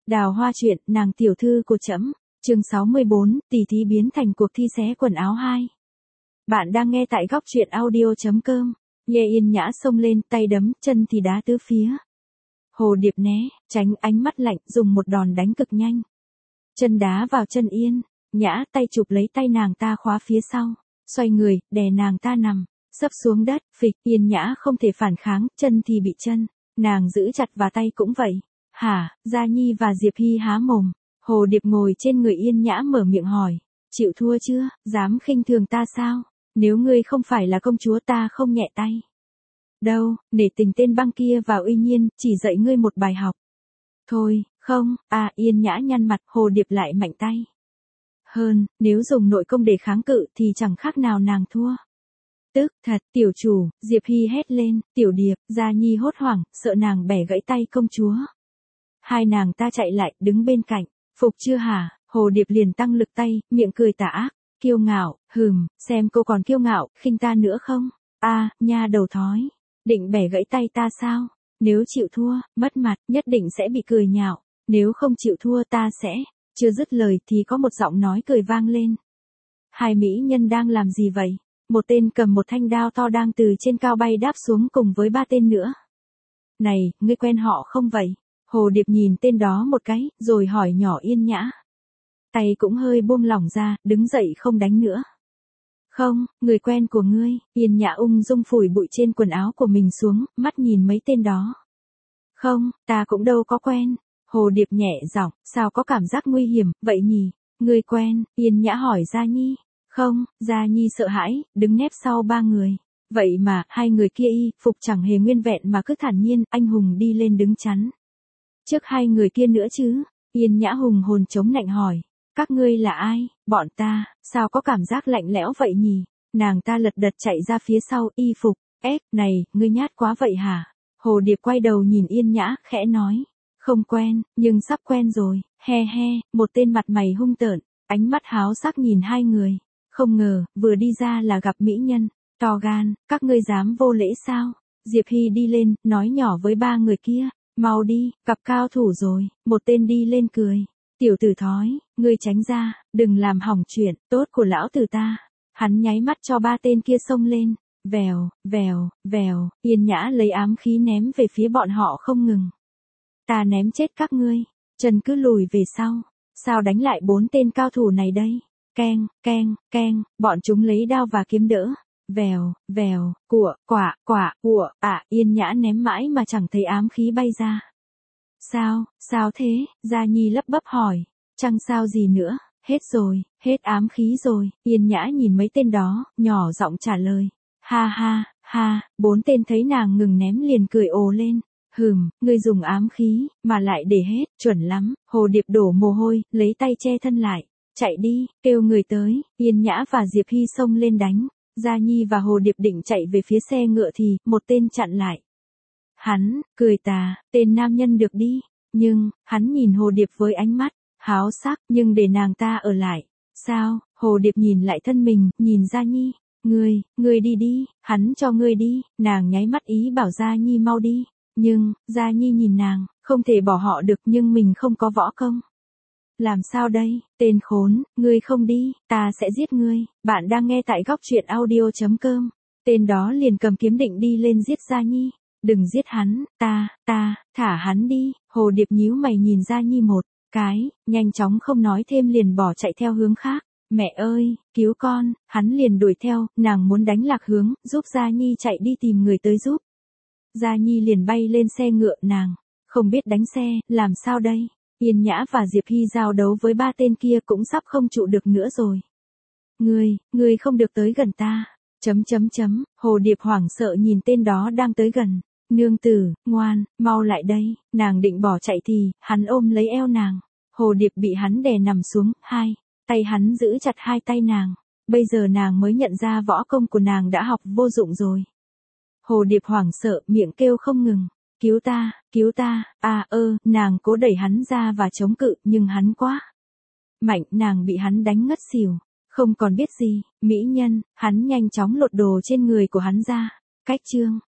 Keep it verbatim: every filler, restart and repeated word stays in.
Đào Hoa truyện, nàng tiểu thư của trẫm, chương sáu mươi bốn, tỷ thí biến thành cuộc thi xé quần áo hai. Bạn đang nghe tại góc truyện audio chấm com. Nghe Yên Nhã xông lên, tay đấm, chân thì đá tứ phía. Hồ Điệp né, tránh ánh mắt lạnh, dùng một đòn đánh cực nhanh. Chân đá vào chân Yên, Nhã tay chụp lấy tay nàng ta khóa phía sau, xoay người, đè nàng ta nằm, sấp xuống đất, phịch, Yên Nhã không thể phản kháng, chân thì bị chân, nàng giữ chặt và tay cũng vậy. Hả, Gia Nhi và Diệp Hy há mồm, Hồ Điệp ngồi trên người Yên Nhã mở miệng hỏi, chịu thua chưa, dám khinh thường ta sao, nếu ngươi không phải là công chúa ta không nhẹ tay. Đâu, nể tình tên băng kia vào uy nhiên, chỉ dạy ngươi một bài học. Thôi, không, à Yên Nhã nhăn mặt, Hồ Điệp lại mạnh tay. Hơn, nếu dùng nội công để kháng cự thì chẳng khác nào nàng thua. Tức, thật, tiểu chủ, Diệp Hy hét lên, tiểu Điệp, Gia Nhi hốt hoảng, sợ nàng bẻ gãy tay công chúa. Hai nàng ta chạy lại, đứng bên cạnh, phục chưa hả, Hồ Điệp liền tăng lực tay, miệng cười tà ác, kiêu ngạo, hừm, xem cô còn kiêu ngạo, khinh ta nữa không, a à, nha đầu thói, định bẻ gãy tay ta sao, nếu chịu thua, mất mặt, nhất định sẽ bị cười nhạo, nếu không chịu thua ta sẽ, chưa dứt lời thì có một giọng nói cười vang lên. Hai mỹ nhân đang làm gì vậy? Một tên cầm một thanh đao to đang từ trên cao bay đáp xuống cùng với ba tên nữa. Này, ngươi quen họ không vậy? Hồ Điệp nhìn tên đó một cái, rồi hỏi nhỏ Yên Nhã. Tay cũng hơi buông lỏng ra, đứng dậy không đánh nữa. Không, người quen của ngươi, Yên Nhã ung dung phủi bụi trên quần áo của mình xuống, mắt nhìn mấy tên đó. Không, ta cũng đâu có quen. Hồ Điệp nhẹ giọng, sao có cảm giác nguy hiểm, vậy nhỉ? Ngươi quen, Yên Nhã hỏi Gia Nhi. Không, Gia Nhi sợ hãi, đứng nép sau ba người. Vậy mà, hai người kia y, phục chẳng hề nguyên vẹn mà cứ thản nhiên, anh hùng đi lên đứng chắn. Trước hai người kia nữa chứ, Yên Nhã hùng hồn chống nạnh hỏi, các ngươi là ai, bọn ta, sao có cảm giác lạnh lẽo vậy nhỉ, nàng ta lật đật chạy ra phía sau, y phục, ép, này, ngươi nhát quá vậy hả, Hồ Điệp quay đầu nhìn Yên Nhã, khẽ nói, không quen, nhưng sắp quen rồi, he he, một tên mặt mày hung tợn, ánh mắt háo sắc nhìn hai người, không ngờ, vừa đi ra là gặp mỹ nhân, to gan, các ngươi dám vô lễ sao, Diệp Hy đi lên, nói nhỏ với ba người kia. Mau đi, cặp cao thủ rồi, một tên đi lên cười. Tiểu tử thói, ngươi tránh ra, đừng làm hỏng chuyện tốt của lão tử ta. Hắn nháy mắt cho ba tên kia xông lên. Vèo, vèo, vèo, Yên Nhã lấy ám khí ném về phía bọn họ không ngừng. Ta ném chết các ngươi, chân cứ lùi về sau. Sao đánh lại bốn tên cao thủ này đây? Keng, keng, keng, bọn chúng lấy đao và kiếm đỡ. Vèo, vèo, của, quả, quả, của, à, Yên Nhã ném mãi mà chẳng thấy ám khí bay ra. Sao, sao thế, Gia Nhi lắp bắp hỏi, chẳng sao gì nữa, hết rồi, hết ám khí rồi, Yên Nhã nhìn mấy tên đó, nhỏ giọng trả lời, ha ha, ha, bốn tên thấy nàng ngừng ném liền cười ồ lên, hừm, ngươi dùng ám khí, mà lại để hết, chuẩn lắm, Hồ Điệp đổ mồ hôi, lấy tay che thân lại, chạy đi, kêu người tới, Yên Nhã và Diệp Hy xông lên đánh. Gia Nhi và Hồ Điệp định chạy về phía xe ngựa thì, một tên chặn lại. Hắn, cười tà, tên nam nhân được đi, nhưng, hắn nhìn Hồ Điệp với ánh mắt, háo sắc, nhưng để nàng ta ở lại. Sao, Hồ Điệp nhìn lại thân mình, nhìn Gia Nhi, ngươi, ngươi đi đi, hắn cho ngươi đi, nàng nháy mắt ý bảo Gia Nhi mau đi, nhưng, Gia Nhi nhìn nàng, không thể bỏ họ được nhưng mình không có võ công. Làm sao đây, tên khốn, ngươi không đi, ta sẽ giết ngươi, bạn đang nghe tại góc truyện audio chấm com, tên đó liền cầm kiếm định đi lên giết Gia Nhi, đừng giết hắn, ta, ta, thả hắn đi, Hồ Điệp nhíu mày nhìn Gia Nhi một cái, nhanh chóng không nói thêm liền bỏ chạy theo hướng khác, mẹ ơi, cứu con, hắn liền đuổi theo, nàng muốn đánh lạc hướng, giúp Gia Nhi chạy đi tìm người tới giúp. Gia Nhi liền bay lên xe ngựa nàng, không biết đánh xe, làm sao đây? Yên Nhã và Diệp Hy giao đấu với ba tên kia cũng sắp không trụ được nữa rồi. Ngươi, ngươi không được tới gần ta. Chấm chấm chấm, Hồ Điệp hoảng sợ nhìn tên đó đang tới gần. Nương tử, ngoan, mau lại đây, nàng định bỏ chạy thì, hắn ôm lấy eo nàng. Hồ Điệp bị hắn đè nằm xuống, hai, tay hắn giữ chặt hai tay nàng. Bây giờ nàng mới nhận ra võ công của nàng đã học vô dụng rồi. Hồ Điệp hoảng sợ, miệng kêu không ngừng. Cứu ta, cứu ta, à ơ, nàng cố đẩy hắn ra và chống cự, nhưng hắn quá mạnh, nàng bị hắn đánh ngất xỉu, không còn biết gì, mỹ nhân, hắn nhanh chóng lột đồ trên người của hắn ra, cách chương,